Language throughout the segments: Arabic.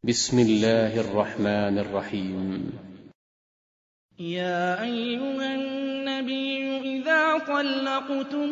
بسم الله الرحمن الرحيم. يا أيها النبي إذا طلقتم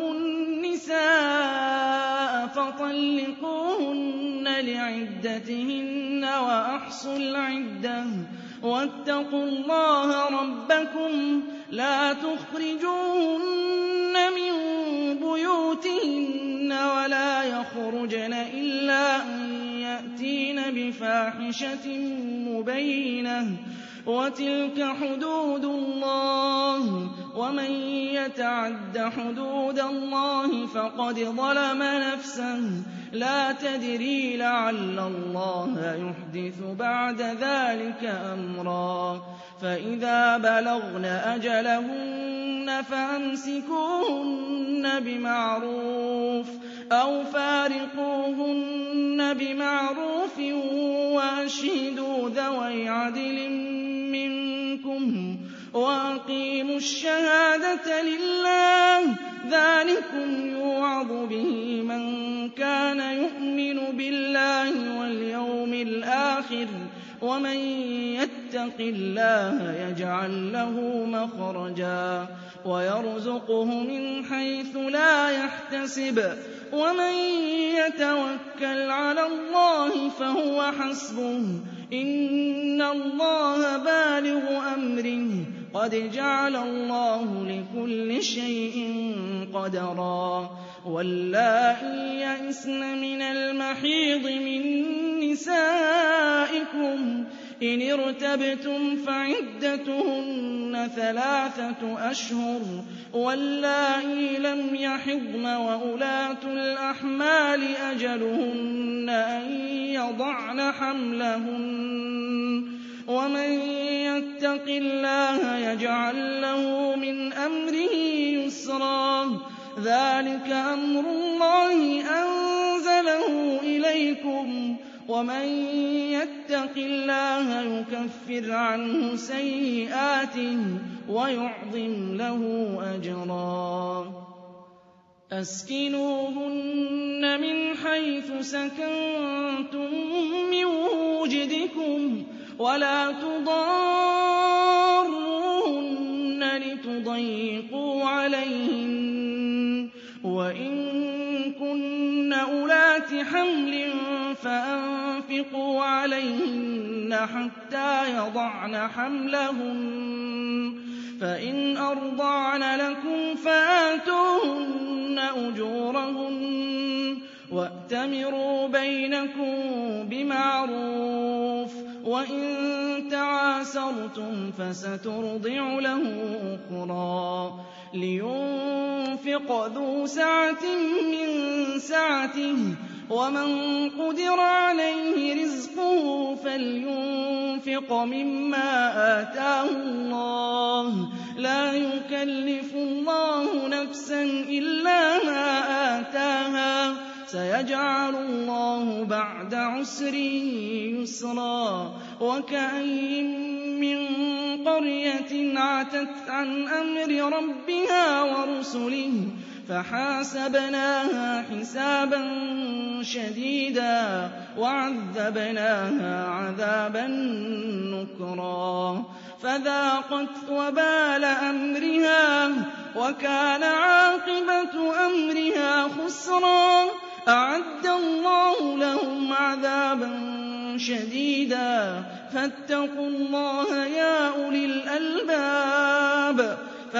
النساء فطلقوهن لعدتهن وأحصوا العدة واتقوا الله ربكم لا تخرجوهن من بيوتهن ولا يخرجن إلا أن يأتين بفاحشة مبينة وتلك حدود الله ومن يتعد حدود الله فقد ظلم نفسه لا تدري لعل الله يحدث بعد ذلك أمرا فإذا بلغن أجلهن فأمسكوهن بمعروف أو فارقوهن بمعروف وأشهدوا ذوي عدل منكم وأقيموا الشهادة لله ذلكم يوعظ به من كان يؤمن بالله واليوم الآخر ومن يتق الله يجعل له مخرجا ويرزقه من حيث لا يحتسب ومن يتوكل على الله فهو حسبه إن الله بالغ أمره قد جعل الله لكل شيء قدرا واللائي يئسن من المحيض من نسائكم إن ارتبتم فعدتهن 3 أشهر واللائي لم يحضن وأولاة الأحمال أجلهن أن يضعن حملهن ومن يتق الله يجعل له من أمره يسرا ذلك أمر الله أنزله إليكم ومن يتق الله يكفر عنه سيئاته ويعظم له أجرا أسكنوهن من حيث سكنتم من وجدكم ولا تضاروهن لتضيقوا عليهن وإن كن أولات حمل فأنفقوا عليهن حتى يضعن حملهن فإن أرضعن لكم فآتوهن أجورهن وأتمروا بينكم بمعروف وإن تعاسرتم فسترضع له أخرى لينفق ذو سعة من سعته ومن قدر عليه رزقه فلينفق مما آتاه الله لا يكلف الله نفسا إلا ما آتاها سيجعل الله بعد عسر يسرا وكأين من قرية عتت عن أمر ربها ورسله فحاسبناها حسابا شديدا وعذبناها عذابا نكرا فذاقت وبال أمرها وكان عاقبة أمرها خسرا أعد الله لهم عذابا شديدا فاتقوا الله يا أولي الألباب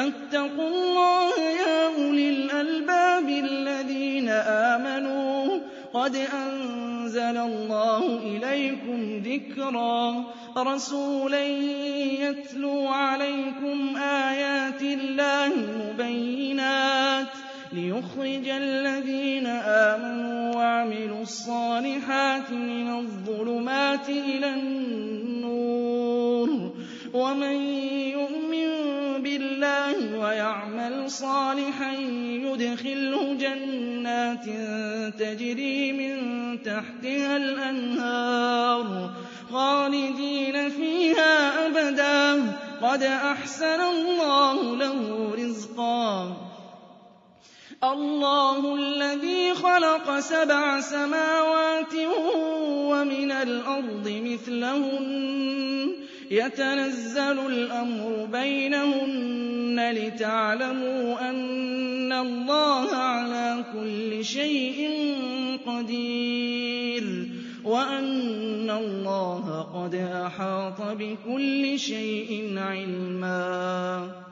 الذين آمنوا قد أنزل الله إليكم ذكرا رسولا يتلو عليكم آيات الله مبينات ليخرج الذين آمنوا وعملوا الصالحات من الظلمات إلى النور ومن يؤمن بالله ويعمل صالحا يدخله جنات تجري من تحتها الأنهار خالدين فيها أبدا قد أحسن الله له رزقا اللَّهُ الَّذِي خَلَقَ 7 سَمَاوَاتٍ وَمِنَ الْأَرْضِ مِثْلَهُنَّ يَتَنَزَّلُ الْأَمْرُ بَيْنَهُنَّ لِتَعْلَمُوا أَنَّ اللَّهَ عَلَىٰ كُلِّ شَيْءٍ قَدِيرٌ وَأَنَّ اللَّهَ قَدْ أَحَاطَ بِكُلِّ شَيْءٍ عِلْمًا